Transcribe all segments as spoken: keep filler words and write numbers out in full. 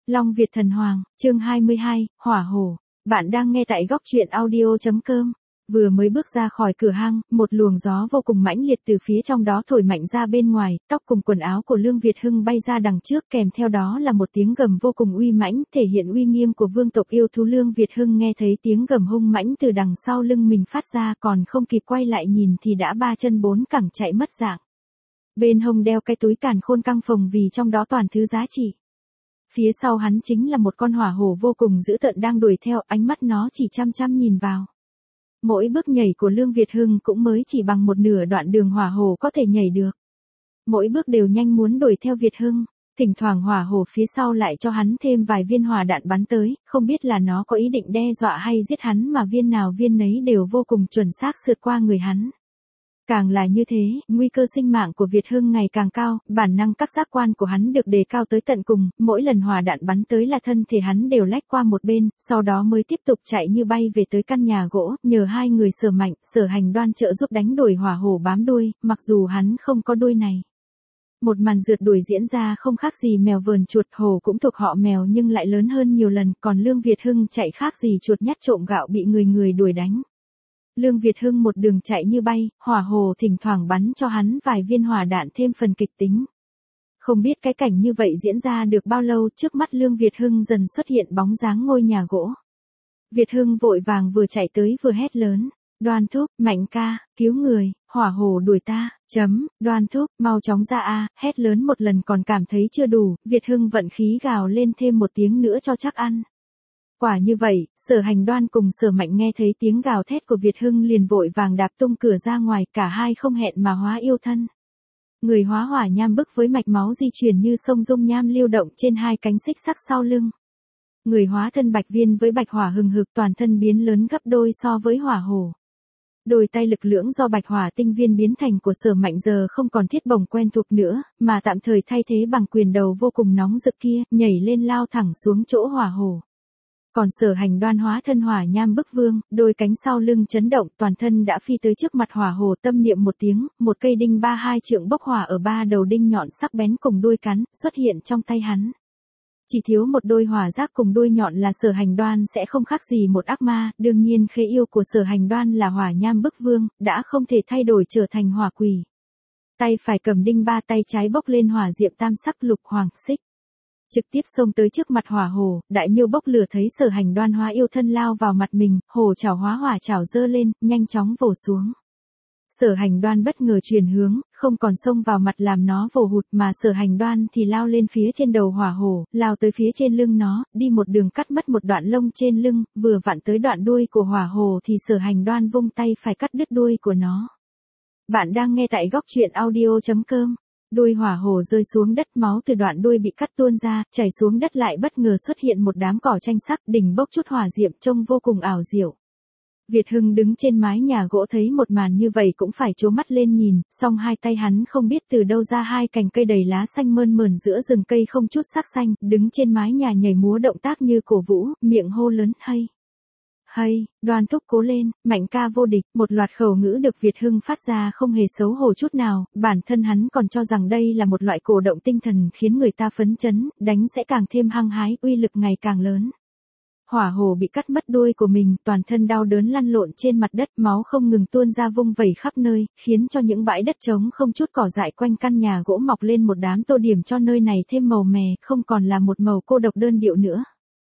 Long Việt Thần Hoàng, chương hai mươi hai, Hỏa Hổ. Bạn đang nghe tại góc truyện audio chấm com. Vừa mới bước ra khỏi cửa hang, một luồng gió vô cùng mãnh liệt từ phía trong đó thổi mạnh ra bên ngoài, tóc cùng quần áo của Lương Việt Hưng bay ra đằng trước, kèm theo đó là một tiếng gầm vô cùng uy mãnh, thể hiện uy nghiêm của vương tộc yêu thú. Lương Việt Hưng nghe thấy tiếng gầm hung mãnh từ đằng sau lưng mình phát ra, còn không kịp quay lại nhìn thì đã ba chân bốn cẳng chạy mất dạng. Bên hông đeo cái túi càn khôn căng phồng vì trong đó toàn thứ giá trị. Phía sau hắn chính là một con hỏa hổ vô cùng dữ tợn đang đuổi theo, ánh mắt nó chỉ chăm chăm nhìn vào. Mỗi bước nhảy của Lương Việt Hưng cũng mới chỉ bằng một nửa đoạn đường hỏa hổ có thể nhảy được. Mỗi bước đều nhanh muốn đuổi theo Việt Hưng, thỉnh thoảng hỏa hổ phía sau lại cho hắn thêm vài viên hỏa đạn bắn tới, không biết là nó có ý định đe dọa hay giết hắn, mà viên nào viên nấy đều vô cùng chuẩn xác sượt qua người hắn. Càng là như thế, nguy cơ sinh mạng của Việt Hưng ngày càng cao, bản năng các giác quan của hắn được đề cao tới tận cùng, mỗi lần hỏa đạn bắn tới là thân thể hắn đều lách qua một bên, sau đó mới tiếp tục chạy như bay về tới căn nhà gỗ, nhờ hai người Sở Mạnh, Sở Hành Đoan trợ giúp đánh đuổi hỏa hổ bám đuôi, mặc dù hắn không có đuôi này. Một màn rượt đuổi diễn ra không khác gì mèo vờn chuột, hổ cũng thuộc họ mèo nhưng lại lớn hơn nhiều lần, còn Lương Việt Hưng chạy khác gì chuột nhắt trộm gạo bị người người đuổi đánh. Lương Việt Hưng một đường chạy như bay, hỏa hổ thỉnh thoảng bắn cho hắn vài viên hỏa đạn thêm phần kịch tính. Không biết cái cảnh như vậy diễn ra được bao lâu, trước mắt Lương Việt Hưng dần xuất hiện bóng dáng ngôi nhà gỗ. Việt Hưng vội vàng vừa chạy tới vừa hét lớn, Đoan thúc, Mạnh ca, cứu người, hỏa hổ đuổi ta, chấm, Đoan thúc, mau chóng ra a, hét lớn một lần còn cảm thấy chưa đủ, Việt Hưng vận khí gào lên thêm một tiếng nữa cho chắc ăn. Quả như vậy, Sở Hành Đoan cùng Sở Mạnh nghe thấy tiếng gào thét của Việt Hưng liền vội vàng đạp tung cửa ra ngoài, cả hai không hẹn mà hóa yêu thân. Người hóa hỏa nham bức với mạch máu di chuyển như sông dung nham lưu động trên hai cánh xích sắc sau lưng. Người hóa thân bạch viên với bạch hỏa hừng hực, toàn thân biến lớn gấp đôi so với hỏa hổ. Đôi tay lực lưỡng do bạch hỏa tinh viên biến thành của Sở Mạnh giờ không còn thiết bổng quen thuộc nữa, mà tạm thời thay thế bằng quyền đầu vô cùng nóng rực kia, nhảy lên lao thẳng xuống chỗ hỏa hổ. Còn Sở Hành Đoan hóa thân hỏa nham bức vương, đôi cánh sau lưng chấn động, toàn thân đã phi tới trước mặt hỏa hổ, tâm niệm một tiếng, một cây đinh ba hai trượng bốc hỏa ở ba đầu đinh nhọn sắc bén cùng đuôi cắn, xuất hiện trong tay hắn. Chỉ thiếu một đôi hỏa giác cùng đuôi nhọn là Sở Hành Đoan sẽ không khác gì một ác ma, đương nhiên khế yêu của Sở Hành Đoan là hỏa nham bức vương, đã không thể thay đổi trở thành hỏa quỷ. Tay phải cầm đinh ba, tay trái bốc lên hỏa diệm tam sắc lục hoàng xích. Trực tiếp xông tới trước mặt hỏa hổ, đại miêu bốc lửa thấy Sở Hành Đoan hóa yêu thân lao vào mặt mình, hổ chảo hóa hỏa chảo giơ lên, nhanh chóng vồ xuống. Sở Hành Đoan bất ngờ chuyển hướng, không còn xông vào mặt làm nó vồ hụt, mà Sở Hành Đoan thì lao lên phía trên đầu hỏa hổ, lao tới phía trên lưng nó, đi một đường cắt mất một đoạn lông trên lưng, vừa vặn tới đoạn đuôi của hỏa hổ thì Sở Hành Đoan vung tay phải cắt đứt đuôi của nó. Bạn đang nghe tại góc truyện audio chấm com. Đuôi hỏa hổ rơi xuống đất, máu từ đoạn đuôi bị cắt tuôn ra, chảy xuống đất, lại bất ngờ xuất hiện một đám cỏ tranh sắc, đỉnh bốc chút hỏa diệm, trông vô cùng ảo diệu. Việt Hưng đứng trên mái nhà gỗ thấy một màn như vậy cũng phải trố mắt lên nhìn, song hai tay hắn không biết từ đâu ra hai cành cây đầy lá xanh mơn mởn giữa rừng cây không chút sắc xanh, đứng trên mái nhà nhảy múa động tác như cổ vũ, miệng hô lớn hay. Hay, Đoan thúc cố lên, Mạnh ca vô địch, một loạt khẩu ngữ được Việt Hưng phát ra không hề xấu hổ chút nào, bản thân hắn còn cho rằng đây là một loại cổ động tinh thần khiến người ta phấn chấn, đánh sẽ càng thêm hăng hái, uy lực ngày càng lớn. Hỏa hổ bị cắt mất đuôi của mình, toàn thân đau đớn lăn lộn trên mặt đất, máu không ngừng tuôn ra vung vẩy khắp nơi, khiến cho những bãi đất trống không chút cỏ dại quanh căn nhà gỗ mọc lên một đám tô điểm cho nơi này thêm màu mè, không còn là một màu cô độc đơn điệu nữa.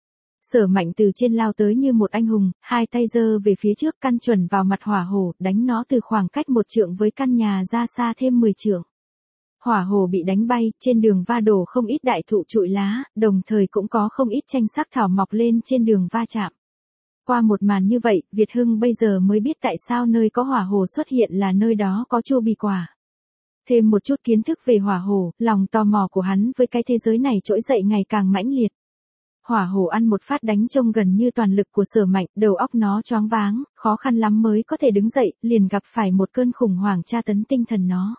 Sở Mạnh từ trên lao tới như một anh hùng, hai tay giơ về phía trước, căn chuẩn vào mặt hỏa hổ, đánh nó từ khoảng cách một trượng với căn nhà ra xa thêm mười trượng. Hỏa hổ bị đánh bay, trên đường va đổ không ít đại thụ trụi lá, đồng thời cũng có không ít tranh sắc thảo mọc lên trên đường va chạm. Qua một màn như vậy, Việt Hưng bây giờ mới biết tại sao nơi có hỏa hổ xuất hiện là nơi đó có chu bì quả. Thêm một chút kiến thức về hỏa hổ, lòng tò mò của hắn với cái thế giới này trỗi dậy ngày càng mãnh liệt. Hỏa hổ ăn một phát đánh trông gần như toàn lực của Sở Mạnh, đầu óc nó choáng váng, khó khăn lắm mới có thể đứng dậy, liền gặp phải một cơn khủng hoảng tra tấn tinh thần nó.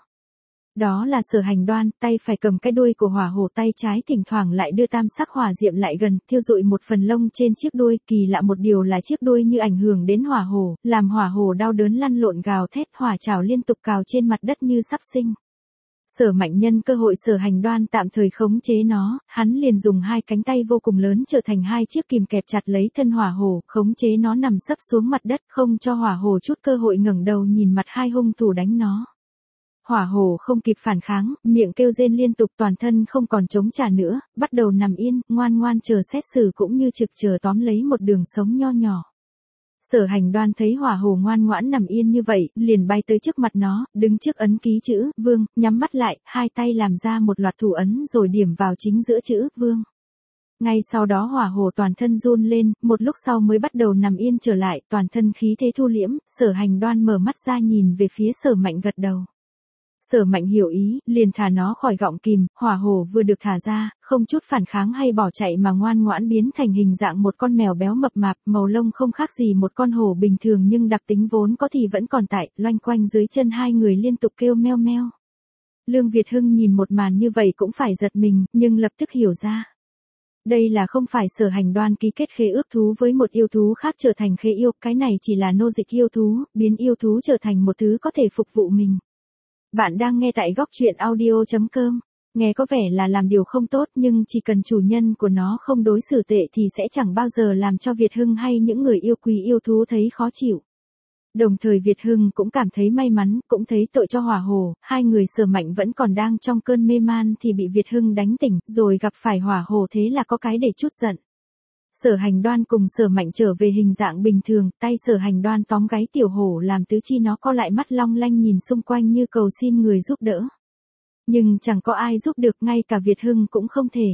Đó là Sở Hành Đoan, tay phải cầm cái đuôi của hỏa hổ, tay trái thỉnh thoảng lại đưa tam sắc hỏa diệm lại gần, thiêu rụi một phần lông trên chiếc đuôi, kỳ lạ một điều là chiếc đuôi như ảnh hưởng đến hỏa hổ, làm hỏa hổ đau đớn lăn lộn gào thét, hỏa chảo liên tục cào trên mặt đất như sắp sinh. Sở Mạnh nhân cơ hội Sở Hành Đoan tạm thời khống chế nó, hắn liền dùng hai cánh tay vô cùng lớn trở thành hai chiếc kìm kẹp chặt lấy thân hỏa hổ, khống chế nó nằm sấp xuống mặt đất, không cho hỏa hổ chút cơ hội ngẩng đầu nhìn mặt hai hung thủ đánh nó. Hỏa hổ không kịp phản kháng, miệng kêu rên liên tục, toàn thân không còn chống trả nữa, bắt đầu nằm yên, ngoan ngoan chờ xét xử cũng như trực chờ tóm lấy một đường sống nho nhỏ. Sở Hành Đoan thấy hỏa hổ ngoan ngoãn nằm yên như vậy, liền bay tới trước mặt nó, đứng trước ấn ký chữ Vương, nhắm mắt lại, hai tay làm ra một loạt thủ ấn rồi điểm vào chính giữa chữ Vương. Ngay sau đó hỏa hổ toàn thân run lên, một lúc sau mới bắt đầu nằm yên trở lại, toàn thân khí thế thu liễm. Sở Hành Đoan mở mắt ra nhìn về phía Sở Mạnh gật đầu. Sở Mạnh hiểu ý, liền thả nó khỏi gọng kìm, hỏa hổ vừa được thả ra, không chút phản kháng hay bỏ chạy mà ngoan ngoãn biến thành hình dạng một con mèo béo mập mạp, màu lông không khác gì một con hổ bình thường nhưng đặc tính vốn có thì vẫn còn tại, loanh quanh dưới chân hai người liên tục kêu meo meo. Lương Việt Hưng nhìn một màn như vậy cũng phải giật mình, nhưng lập tức hiểu ra. Đây là không phải Sở Hành Đoan ký kết khế ước thú với một yêu thú khác trở thành khế yêu, cái này chỉ là nô dịch yêu thú, biến yêu thú trở thành một thứ có thể phục vụ mình. Bạn đang nghe tại góc truyện audio chấm com. Nghe có vẻ là làm điều không tốt nhưng chỉ cần chủ nhân của nó không đối xử tệ thì sẽ chẳng bao giờ làm cho Việt Hưng hay những người yêu quý yêu thú thấy khó chịu. Đồng thời Việt Hưng cũng cảm thấy may mắn, cũng thấy tội cho hỏa hổ, hai người Sở Mạnh vẫn còn đang trong cơn mê man thì bị Việt Hưng đánh tỉnh, rồi gặp phải hỏa hổ thế là có cái để chút giận. Sở Hành Đoan cùng Sở Mạnh trở về hình dạng bình thường, tay Sở Hành Đoan tóm gáy tiểu hổ làm tứ chi nó co lại, mắt long lanh nhìn xung quanh như cầu xin người giúp đỡ. Nhưng chẳng có ai giúp được, ngay cả Việt Hưng cũng không thể.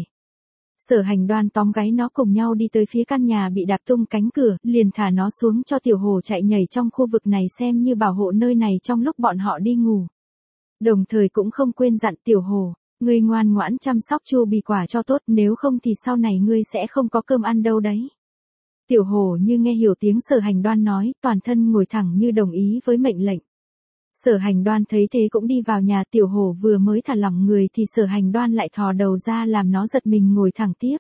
Sở Hành Đoan tóm gáy nó cùng nhau đi tới phía căn nhà bị đạp tung cánh cửa, liền thả nó xuống cho tiểu hổ chạy nhảy trong khu vực này xem như bảo hộ nơi này trong lúc bọn họ đi ngủ. Đồng thời cũng không quên dặn tiểu hổ, ngươi ngoan ngoãn chăm sóc chu bì quả cho tốt, nếu không thì sau này ngươi sẽ không có cơm ăn đâu đấy. Tiểu hổ như nghe hiểu tiếng Sở Hành Đoan nói, toàn thân ngồi thẳng như đồng ý với mệnh lệnh. Sở Hành Đoan thấy thế cũng đi vào nhà, tiểu hổ vừa mới thả lỏng người thì Sở Hành Đoan lại thò đầu ra làm nó giật mình ngồi thẳng tiếp.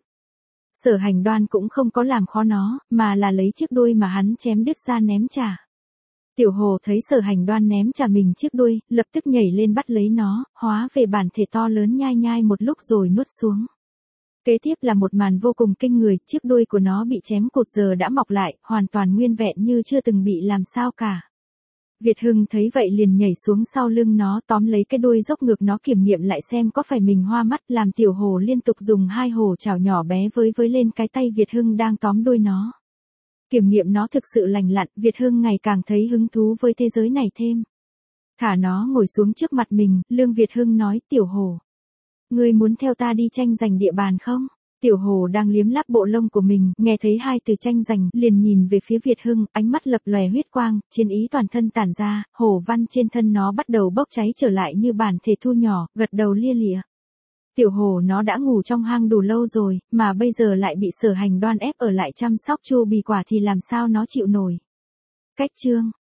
Sở Hành Đoan cũng không có làm khó nó, mà là lấy chiếc đuôi mà hắn chém đứt ra ném trả. Tiểu hổ thấy Sở Hành Đoan ném trả mình chiếc đuôi, lập tức nhảy lên bắt lấy nó, hóa về bản thể to lớn nhai nhai một lúc rồi nuốt xuống. Kế tiếp là một màn vô cùng kinh người, chiếc đuôi của nó bị chém cụt giờ đã mọc lại, hoàn toàn nguyên vẹn như chưa từng bị làm sao cả. Việt Hưng thấy vậy liền nhảy xuống sau lưng nó, tóm lấy cái đuôi dốc ngược nó kiểm nghiệm lại xem có phải mình hoa mắt, làm tiểu hổ liên tục dùng hai hổ chảo nhỏ bé với với lên cái tay Việt Hưng đang tóm đuôi nó. Kiểm nghiệm nó thực sự lành lặn, Việt Hưng ngày càng thấy hứng thú với thế giới này thêm. Thả nó ngồi xuống trước mặt mình, Lương Việt Hưng nói, tiểu hổ, ngươi muốn theo ta đi tranh giành địa bàn không? Tiểu hổ đang liếm láp bộ lông của mình, nghe thấy hai từ tranh giành, liền nhìn về phía Việt Hưng, ánh mắt lập lòe huyết quang, chiến ý toàn thân tản ra, hổ văn trên thân nó bắt đầu bốc cháy trở lại như bản thể thu nhỏ, gật đầu lia lịa. Tiểu hổ nó đã ngủ trong hang đủ lâu rồi, mà bây giờ lại bị Sở Hành Đoan ép ở lại chăm sóc chu bì quả thì làm sao nó chịu nổi. Cách chương